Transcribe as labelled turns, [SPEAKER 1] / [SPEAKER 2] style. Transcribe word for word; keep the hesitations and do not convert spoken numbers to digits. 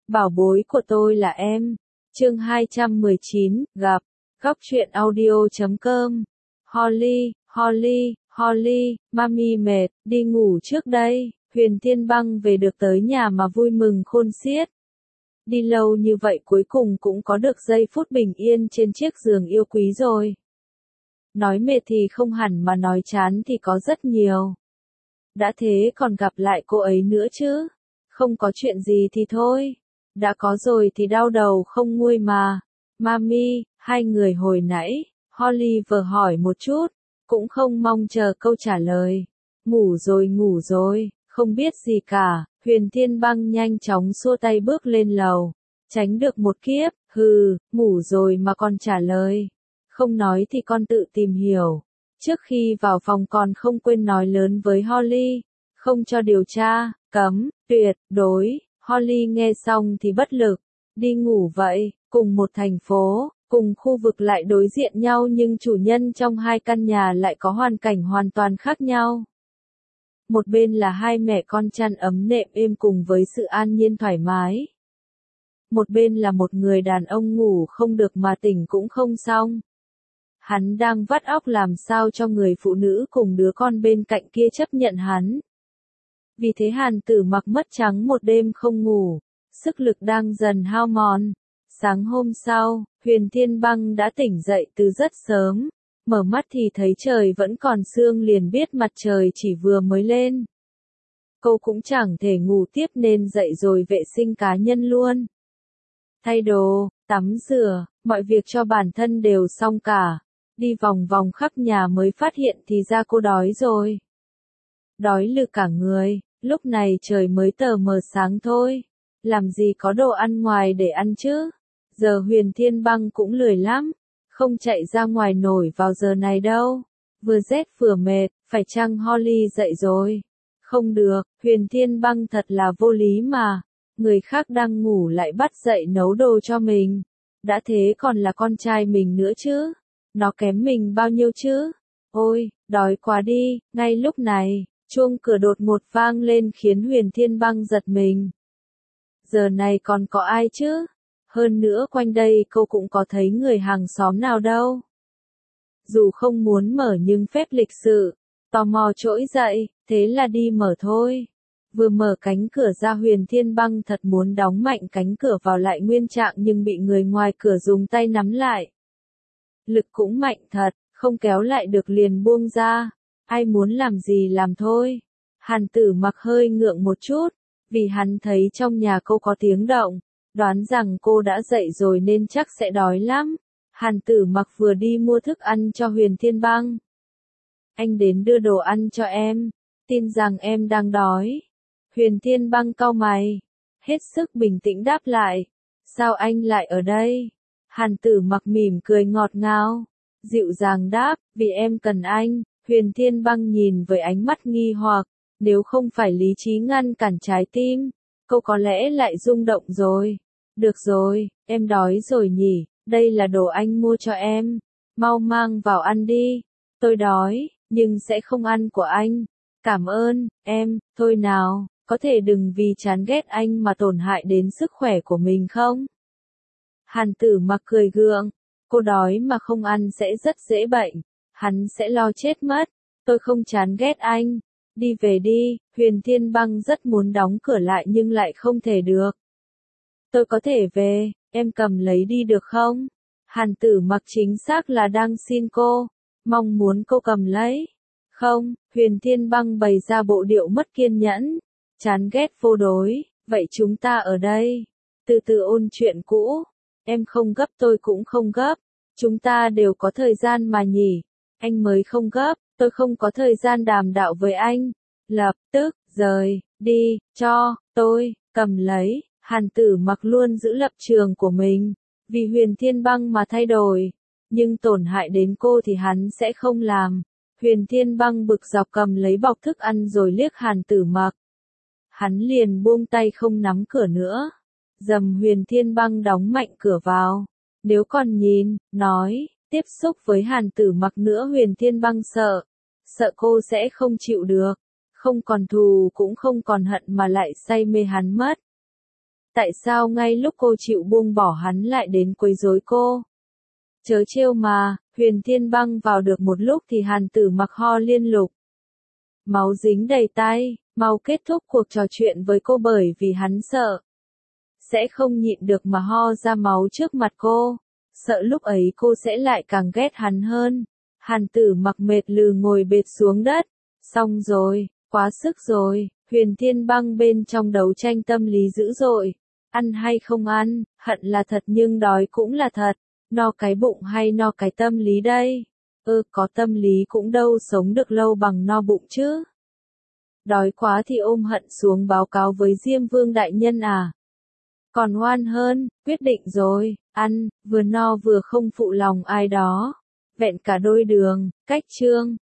[SPEAKER 1] Bảo bối của tôi là em. Chương hai trăm mười chín, gặp. Góc truyện audio chấm com. Holly, Holly, Holly, mami mệt, đi ngủ trước đây. Huyền Thiên Băng về được tới nhà mà vui mừng khôn xiết. Đi lâu như vậy cuối cùng cũng có được giây phút bình yên trên chiếc giường yêu quý rồi. Nói mệt thì không hẳn mà nói chán thì có rất nhiều. Đã thế còn gặp lại cô ấy nữa chứ. Không có chuyện gì thì thôi. Đã có rồi thì đau đầu không nguôi mà. Mami, hai người hồi nãy, Holly vừa hỏi một chút, cũng không mong chờ câu trả lời. Ngủ rồi ngủ rồi, không biết gì cả. Huyền Thiên Băng nhanh chóng xua tay bước lên lầu. Tránh được một kiếp, hừ, ngủ rồi mà còn trả lời. Không nói thì con tự tìm hiểu. Trước khi vào phòng còn không quên nói lớn với Holly. Không cho điều tra, cấm, tuyệt, đối. Holly nghe xong thì bất lực. Đi ngủ vậy, cùng một thành phố, cùng khu vực lại đối diện nhau nhưng chủ nhân trong hai căn nhà lại có hoàn cảnh hoàn toàn khác nhau. Một bên là hai mẹ con chăn ấm nệm êm cùng với sự an nhiên thoải mái. Một bên là một người đàn ông ngủ không được mà tỉnh cũng không xong. Hắn đang vắt óc làm sao cho người phụ nữ cùng đứa con bên cạnh kia chấp nhận hắn. Vì thế Hàn Tử Mặc mất trắng một đêm không ngủ, sức lực đang dần hao mòn. Sáng hôm sau, Huyền Thiên Băng đã tỉnh dậy từ rất sớm, mở mắt thì thấy trời vẫn còn sương liền biết mặt trời chỉ vừa mới lên. Cô cũng chẳng thể ngủ tiếp nên dậy rồi vệ sinh cá nhân luôn. Thay đồ, tắm rửa, mọi việc cho bản thân đều xong cả. Đi vòng vòng khắp nhà mới phát hiện thì ra cô đói rồi. Đói lừ cả người, lúc này trời mới tờ mờ sáng thôi. Làm gì có đồ ăn ngoài để ăn chứ? Giờ Huyền Thiên Băng cũng lười lắm, không chạy ra ngoài nổi vào giờ này đâu. Vừa rét vừa mệt, phải chăng Holly dậy rồi? Không được, Huyền Thiên Băng thật là vô lý mà. Người khác đang ngủ lại bắt dậy nấu đồ cho mình. Đã thế còn là con trai mình nữa chứ. Nó kém mình bao nhiêu chứ? Ôi, đói quá đi. Ngay lúc này, chuông cửa đột ngột vang lên khiến Huyền Thiên Băng giật mình. Giờ này còn có ai chứ? Hơn nữa quanh đây cô cũng có thấy người hàng xóm nào đâu. Dù không muốn mở nhưng phép lịch sự, tò mò trỗi dậy, thế là đi mở thôi. Vừa mở cánh cửa ra Huyền Thiên Băng thật muốn đóng mạnh cánh cửa vào lại nguyên trạng nhưng bị người ngoài cửa dùng tay nắm lại. Lực cũng mạnh thật, không kéo lại được liền buông ra. Ai muốn làm gì làm thôi. Hàn Tử Mặc hơi ngượng một chút, vì hắn thấy trong nhà cô có tiếng động, đoán rằng cô đã dậy rồi nên chắc sẽ đói lắm. Hàn Tử Mặc vừa đi mua thức ăn cho Huyền Thiên Băng. Anh đến đưa đồ ăn cho em, tin rằng em đang đói. Huyền Thiên Băng cau mày, hết sức bình tĩnh đáp lại. Sao anh lại ở đây? Hàn Tử Mặc mỉm cười ngọt ngào, dịu dàng đáp, vì em cần anh. Huyền Thiên Băng nhìn với ánh mắt nghi hoặc, nếu không phải lý trí ngăn cản trái tim, cô có lẽ lại rung động rồi. Được rồi, em đói rồi nhỉ, đây là đồ anh mua cho em, mau mang vào ăn đi. Tôi đói, nhưng sẽ không ăn của anh. Cảm ơn, em, thôi nào, có thể đừng vì chán ghét anh mà tổn hại đến sức khỏe của mình không? Hàn Tử Mặc cười gượng, cô đói mà không ăn sẽ rất dễ bệnh, hắn sẽ lo chết mất. Tôi không chán ghét anh, đi về đi. Huyền Thiên Băng rất muốn đóng cửa lại nhưng lại không thể được. Tôi có thể về, em cầm lấy đi được không? Hàn Tử Mặc chính xác là đang xin cô, mong muốn cô cầm lấy. Không, Huyền Thiên Băng bày ra bộ điệu mất kiên nhẫn, chán ghét vô đối, vậy chúng ta ở đây, từ từ ôn chuyện cũ. Em không gấp tôi cũng không gấp, chúng ta đều có thời gian mà nhỉ. Anh mới không gấp, tôi không có thời gian đàm đạo với anh. Lập tức, rời, đi, cho, tôi, cầm lấy. Hàn Tử Mặc luôn giữ lập trường của mình, vì Huyền Thiên Băng mà thay đổi. Nhưng tổn hại đến cô thì hắn sẽ không làm. Huyền Thiên Băng bực dọc cầm lấy bọc thức ăn rồi liếc Hàn Tử Mặc. Hắn liền buông tay không nắm cửa nữa. Dầm Huyền Thiên Băng đóng mạnh cửa vào. Nếu còn nhìn, nói, tiếp xúc với Hàn Tử Mặc nữa Huyền Thiên Băng sợ. Sợ cô sẽ không chịu được. Không còn thù cũng không còn hận mà lại say mê hắn mất. Tại sao ngay lúc cô chịu buông bỏ hắn lại đến quấy rối cô? Chớ trêu mà, Huyền Thiên Băng vào được một lúc thì Hàn Tử Mặc ho liên lục. Máu dính đầy tay, mau kết thúc cuộc trò chuyện với cô bởi vì hắn sợ. Sẽ không nhịn được mà ho ra máu trước mặt cô. Sợ lúc ấy cô sẽ lại càng ghét hắn hơn. Hàn Tử Mặc mệt lừ ngồi bệt xuống đất. Xong rồi, quá sức rồi, Huyền Thiên Băng bên trong đấu tranh tâm lý dữ dội. Ăn hay không ăn, hận là thật nhưng đói cũng là thật. No cái bụng hay no cái tâm lý đây? Ơ, có tâm lý cũng đâu sống được lâu bằng no bụng chứ. Đói quá thì ôm hận xuống báo cáo với Diêm Vương đại nhân à. Còn ngoan hơn, quyết định rồi, ăn, vừa no vừa không phụ lòng ai đó. Vẹn cả đôi đường, cách chương.